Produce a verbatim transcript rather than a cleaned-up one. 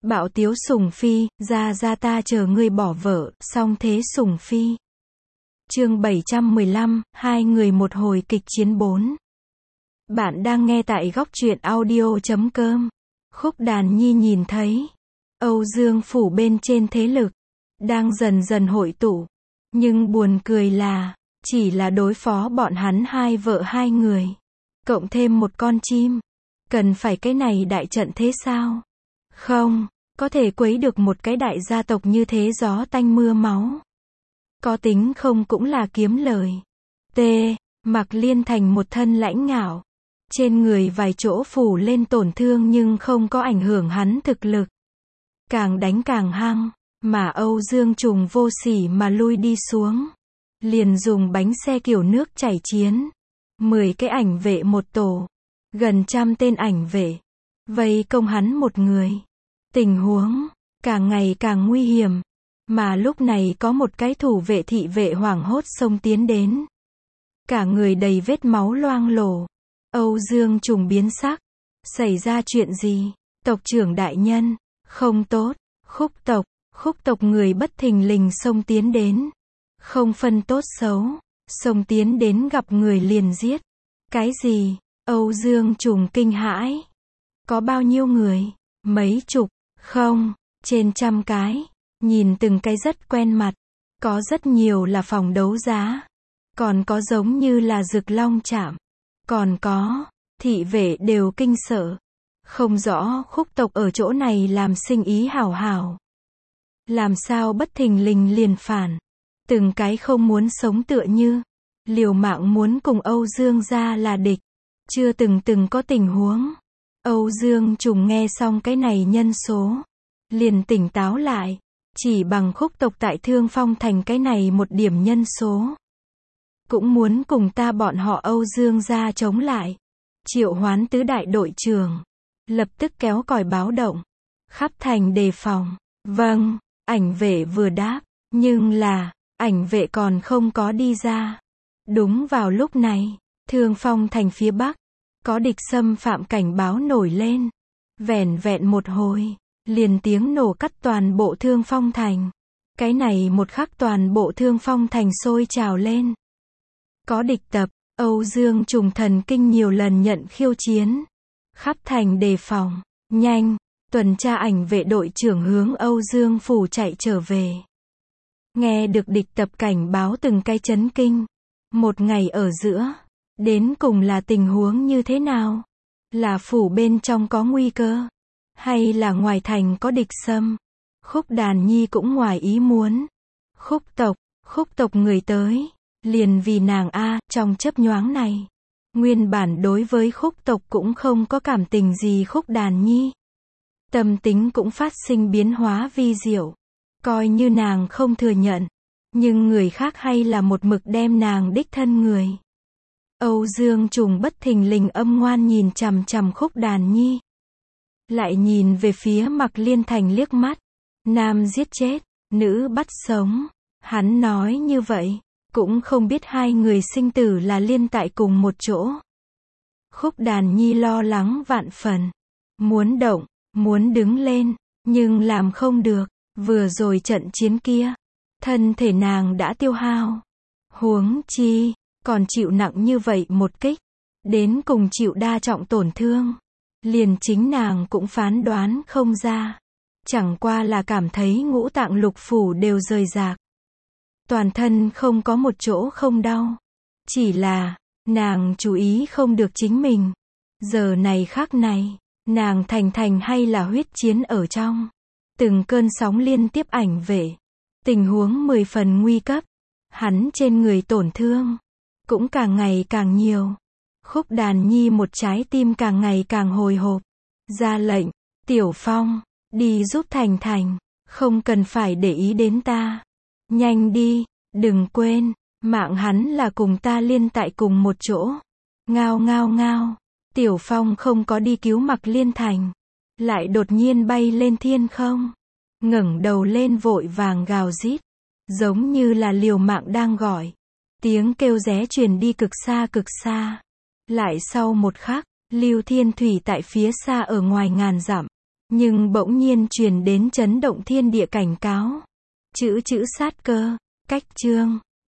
Bạo tiếu Sùng Phi, ra ra ta chờ ngươi bỏ vợ, song thế Sùng Phi. Chương bảy trăm mười lăm, hai người một hồi kịch chiến bốn. Bạn đang nghe tại góc truyện audio chấm com. Khúc Đàn Nhi nhìn thấy Âu Dương phủ bên trên thế lực đang dần dần hội tụ, nhưng buồn cười là chỉ là đối phó bọn hắn hai vợ hai người, cộng thêm một con chim, cần phải cái này đại trận thế sao? Không, có thể quấy được một cái đại gia tộc như thế gió tanh mưa máu. Có tính không cũng là kiếm lời. T. Mạc Liên Thành một thân lãnh ngạo, trên người vài chỗ phủ lên tổn thương nhưng không có ảnh hưởng hắn thực lực. Càng đánh càng hăng, mà Âu Dương Trùng vô sỉ mà lui đi xuống. Liền dùng bánh xe kiểu nước chảy chiến. Mười cái ảnh vệ một tổ. Gần trăm tên ảnh vệ. Vây công hắn một người. Tình huống càng ngày càng nguy hiểm. Mà lúc này có một cái thủ vệ thị vệ hoảng hốt xông tiến đến. Cả người đầy vết máu loang lổ. Âu Dương Trùng biến sắc. Xảy ra chuyện gì? Tộc trưởng đại nhân. Không tốt. Khúc tộc. Khúc tộc người bất thình lình xông tiến đến. Không phân tốt xấu. Xông tiến đến gặp người liền giết. Cái gì? Âu Dương Trùng kinh hãi. Có bao nhiêu người? Mấy chục? Không. Trên trăm cái. Nhìn từng cái rất quen mặt. Có rất nhiều là phòng đấu giá. Còn có giống như là Dực Long Trạm. Còn có, thị vệ đều kinh sợ. Không rõ khúc tộc ở chỗ này làm sinh ý hảo hảo. Làm sao bất thình lình liền phản. Từng cái không muốn sống tựa như. Liều mạng muốn cùng Âu Dương gia là địch. Chưa từng từng có tình huống. Âu Dương Trùng nghe xong cái này nhân số. Liền tỉnh táo lại. Chỉ bằng khúc tộc tại Thương Phong thành cái này một điểm nhân số. Cũng muốn cùng ta bọn họ Âu Dương gia chống lại. Triệu hoán tứ đại đội trưởng. Lập tức kéo còi báo động. Khắp thành đề phòng. Vâng, ảnh vệ vừa đáp. Nhưng là, ảnh vệ còn không có đi ra. Đúng vào lúc này, Thương Phong thành phía Bắc. Có địch xâm phạm cảnh báo nổi lên. Vẻn vẹn một hồi. Liền tiếng nổ cắt toàn bộ Thương Phong thành. Cái này một khắc toàn bộ Thương Phong thành sôi trào lên. Có địch tập, Âu Dương Trùng thần kinh nhiều lần nhận khiêu chiến. Khắp thành đề phòng, nhanh, tuần tra ảnh vệ đội trưởng hướng Âu Dương phủ chạy trở về. Nghe được địch tập cảnh báo từng cái chấn kinh. Một ngày ở giữa, đến cùng là tình huống như thế nào? Là phủ bên trong có nguy cơ? Hay là ngoài thành có địch xâm? Khúc Đàn Nhi cũng ngoài ý muốn. Khúc tộc, khúc tộc người tới. Liền vì nàng a, trong chớp nhoáng này. Nguyên bản đối với khúc tộc cũng không có cảm tình gì Khúc Đàn Nhi. Tâm tính cũng phát sinh biến hóa vi diệu. Coi như nàng không thừa nhận. Nhưng người khác hay là một mực đem nàng đích thân người. Âu Dương Trùng bất thình lình âm ngoan nhìn chằm chằm Khúc Đàn Nhi. Lại nhìn về phía Mạc Liên Thành liếc mắt. Nam giết chết, nữ bắt sống. Hắn nói như vậy, cũng không biết hai người sinh tử là liên tại cùng một chỗ. Khúc Đàn Nhi lo lắng vạn phần. Muốn động, muốn đứng lên, nhưng làm không được. Vừa rồi trận chiến kia, thân thể nàng đã tiêu hao. Huống chi, còn chịu nặng như vậy một kích. Đến cùng chịu đa trọng tổn thương. Liền chính nàng cũng phán đoán không ra. Chẳng qua là cảm thấy ngũ tạng lục phủ đều rời rạc. Toàn thân không có một chỗ không đau. Chỉ là, nàng chú ý không được chính mình. Giờ này khắc này, nàng thành thành hay là huyết chiến ở trong. Từng cơn sóng liên tiếp ảnh vệ. Tình huống mười phần nguy cấp. Hắn trên người tổn thương. Cũng càng ngày càng nhiều. Khúc Đàn Nhi một trái tim càng ngày càng hồi hộp. Ra lệnh, Tiểu Phong, đi giúp Thành Thành. Không cần phải để ý đến ta. Nhanh đi, đừng quên, mạng hắn là cùng ta liên tại cùng một chỗ. Ngao ngao ngao, Tiểu Phong không có đi cứu Mạc Liên Thành. Lại đột nhiên bay lên thiên không. Ngẩng đầu lên vội vàng gào rít. Giống như là liều mạng đang gọi. Tiếng kêu ré truyền đi cực xa cực xa. Lại sau một khắc, Lưu Thiên Thủy tại phía xa ở ngoài ngàn dặm. Nhưng bỗng nhiên truyền đến chấn động thiên địa cảnh cáo. Chữ chữ sát cơ. Cách chương.